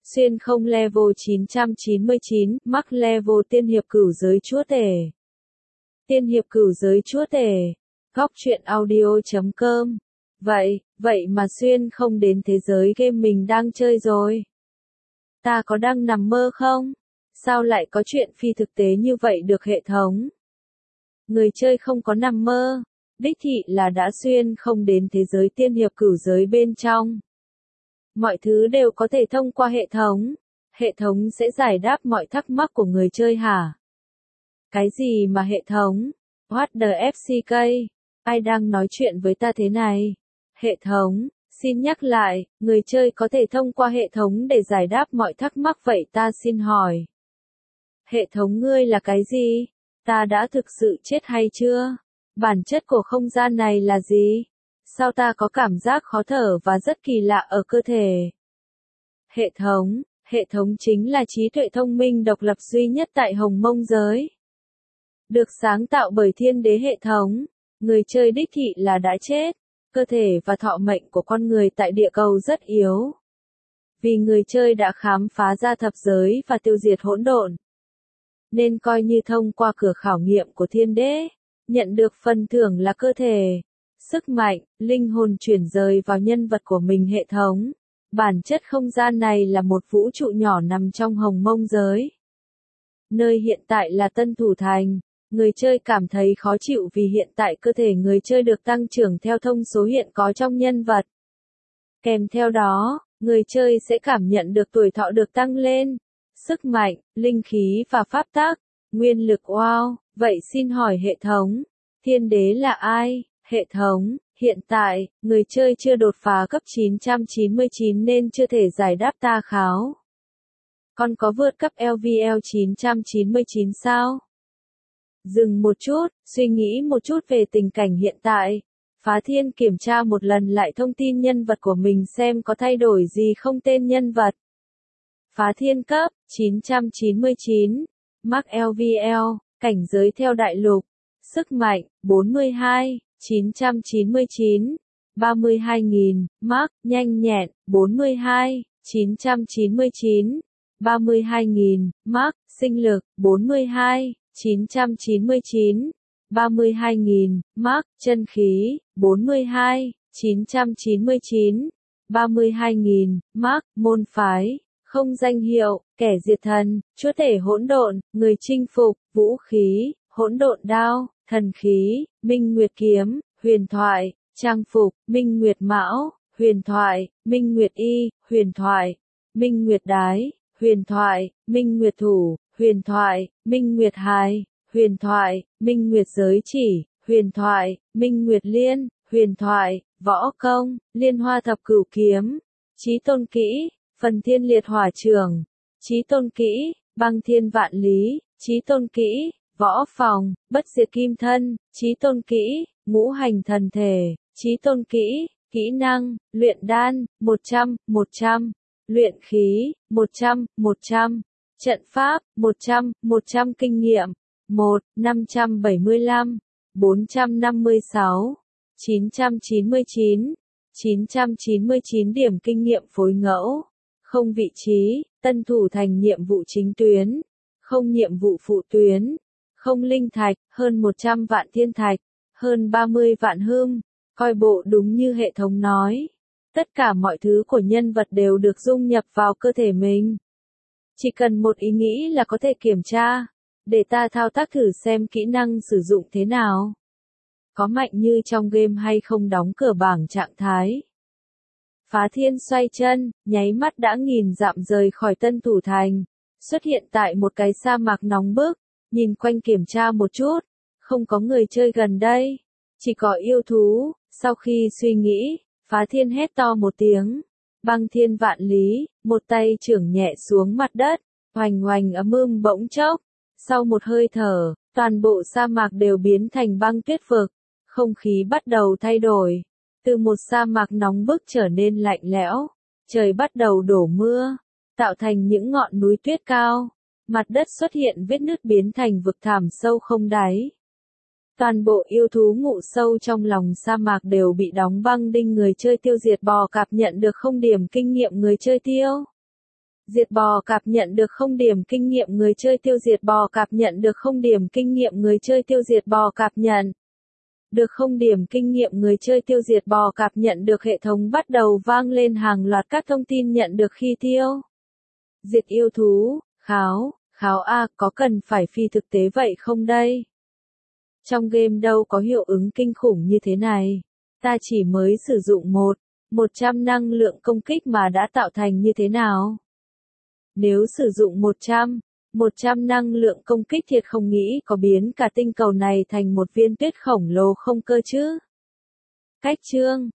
Xuyên không level 999, mắc level tiên hiệp cửu giới chúa tể. Tiên hiệp cửu giới chúa tể. Góc truyện audio.com. Vậy mà Xuyên không đến thế giới game mình đang chơi rồi. Ta có đang nằm mơ không? Sao lại có chuyện phi thực tế như vậy được hệ thống? Người chơi không có nằm mơ. Đích thị là đã Xuyên không đến thế giới tiên hiệp cửu giới bên trong. Mọi thứ đều có thể thông qua hệ thống. Hệ thống sẽ giải đáp mọi thắc mắc của người chơi hả? Cái gì mà hệ thống? What the FCK? Ai đang nói chuyện với ta thế này? Hệ thống, xin nhắc lại, người chơi có thể thông qua hệ thống để giải đáp mọi thắc mắc vậy ta xin hỏi. Hệ thống ngươi là cái gì? Ta đã thực sự chết hay chưa? Bản chất của không gian này là gì? Sao ta có cảm giác khó thở và rất kỳ lạ ở cơ thể? Hệ thống chính là trí tuệ thông minh độc lập duy nhất tại Hồng Mông giới. Được sáng tạo bởi thiên đế hệ thống, người chơi đích thị là đã chết. Cơ thể và thọ mệnh của con người tại địa cầu rất yếu. Vì người chơi đã khám phá ra thập giới và tiêu diệt hỗn độn, nên coi như thông qua cửa khảo nghiệm của thiên đế, nhận được phần thưởng là cơ thể, sức mạnh, linh hồn chuyển rời vào nhân vật của mình hệ thống. Bản chất không gian này là một vũ trụ nhỏ nằm trong Hồng Mông giới. Nơi hiện tại là Tân Thủ Thành. Người chơi cảm thấy khó chịu vì hiện tại cơ thể người chơi được tăng trưởng theo thông số hiện có trong nhân vật. Kèm theo đó, người chơi sẽ cảm nhận được tuổi thọ được tăng lên, sức mạnh, linh khí và pháp tắc, nguyên lực. Wow, vậy xin hỏi hệ thống, thiên đế là ai? Hệ thống, hiện tại, người chơi chưa đột phá cấp 999 nên chưa thể giải đáp ta kháo. Con có vượt cấp LVL 999 sao? Dừng một chút, suy nghĩ một chút về tình cảnh hiện tại. Phá Thiên kiểm tra một lần lại thông tin nhân vật của mình xem có thay đổi gì không. Tên nhân vật Phá Thiên cấp 999, mắc LVL, cảnh giới theo đại lục, sức mạnh 42, 999, 32.000, mắc nhanh nhẹn 42, 999, 32.000, mắc sinh lực 42, 999, 32.000, mắc chân khí 42, 999, 32.000, mắc môn phái, không danh hiệu, kẻ diệt thần, chúa tể hỗn độn, người chinh phục, vũ khí, hỗn độn đao, thần khí, minh nguyệt kiếm, huyền thoại, trang phục, minh nguyệt mão, huyền thoại, minh nguyệt y, huyền thoại, minh nguyệt đái, huyền thoại, minh nguyệt thủ, huyền thoại, minh nguyệt hài, huyền thoại, minh nguyệt giới chỉ, huyền thoại, minh nguyệt liên, huyền thoại, võ công, liên hoa thập cửu kiếm, chí tôn kỹ, phần thiên liệt hỏa trường, chí tôn kỹ, băng thiên vạn lý, chí tôn kỹ, võ phòng, bất diệt kim thân, chí tôn kỹ, ngũ hành thần thể, chí tôn kỹ, kỹ năng, luyện đan, 100, luyện khí, 100, trận pháp, 100 kinh nghiệm, 575, 456, 999 điểm kinh nghiệm phối ngẫu, không vị trí, Tân Thủ Thành nhiệm vụ chính tuyến, không nhiệm vụ phụ tuyến, không linh thạch, hơn 100 vạn thiên thạch, hơn 30 vạn hương, coi bộ đúng như hệ thống nói. Tất cả mọi thứ của nhân vật đều được dung nhập vào cơ thể mình. Chỉ cần một ý nghĩ là có thể kiểm tra. Để ta thao tác thử xem kỹ năng sử dụng thế nào. Có mạnh như trong game hay không? Đóng cửa bảng trạng thái. Phá Thiên xoay chân, nháy mắt đã nghìn dặm rời khỏi Tân Thủ Thành. Xuất hiện tại một cái sa mạc nóng bức. Nhìn quanh kiểm tra một chút. Không có người chơi gần đây. Chỉ có yêu thú. Sau khi suy nghĩ, Phá Thiên hét to một tiếng. Băng thiên vạn lý, một tay chưởng nhẹ xuống mặt đất. Hoành ầm bỗng chốc. Sau một hơi thở, toàn bộ sa mạc đều biến thành băng tuyết vực. Không khí bắt đầu thay đổi. Từ một sa mạc nóng bức trở nên lạnh lẽo. Trời bắt đầu đổ mưa, tạo thành những ngọn núi tuyết cao. Mặt đất xuất hiện vết nứt biến thành vực thẳm sâu không đáy. Toàn bộ yêu thú ngụ sâu trong lòng sa mạc đều bị đóng băng đinh. Người chơi tiêu diệt bò cạp nhận được 0 điểm kinh nghiệm. Người chơi tiêu Diệt bò cạp nhận được 0 điểm kinh nghiệm người chơi tiêu diệt bò cạp nhận được 0 điểm kinh nghiệm người chơi tiêu diệt bò cạp nhận được 0 điểm kinh nghiệm người chơi tiêu diệt bò cạp nhận được hệ thống bắt đầu vang lên hàng loạt các thông tin nhận được khi tiêu diệt yêu thú, kháo A có cần phải phi thực tế vậy không đây? Trong game đâu có hiệu ứng kinh khủng như thế này. Ta chỉ mới sử dụng 100 năng lượng công kích mà đã tạo thành như thế nào? Nếu sử dụng 100 năng lượng công kích thiệt không nghĩ có biến cả tinh cầu này thành một viên tuyết khổng lồ không cơ chứ? Cách chương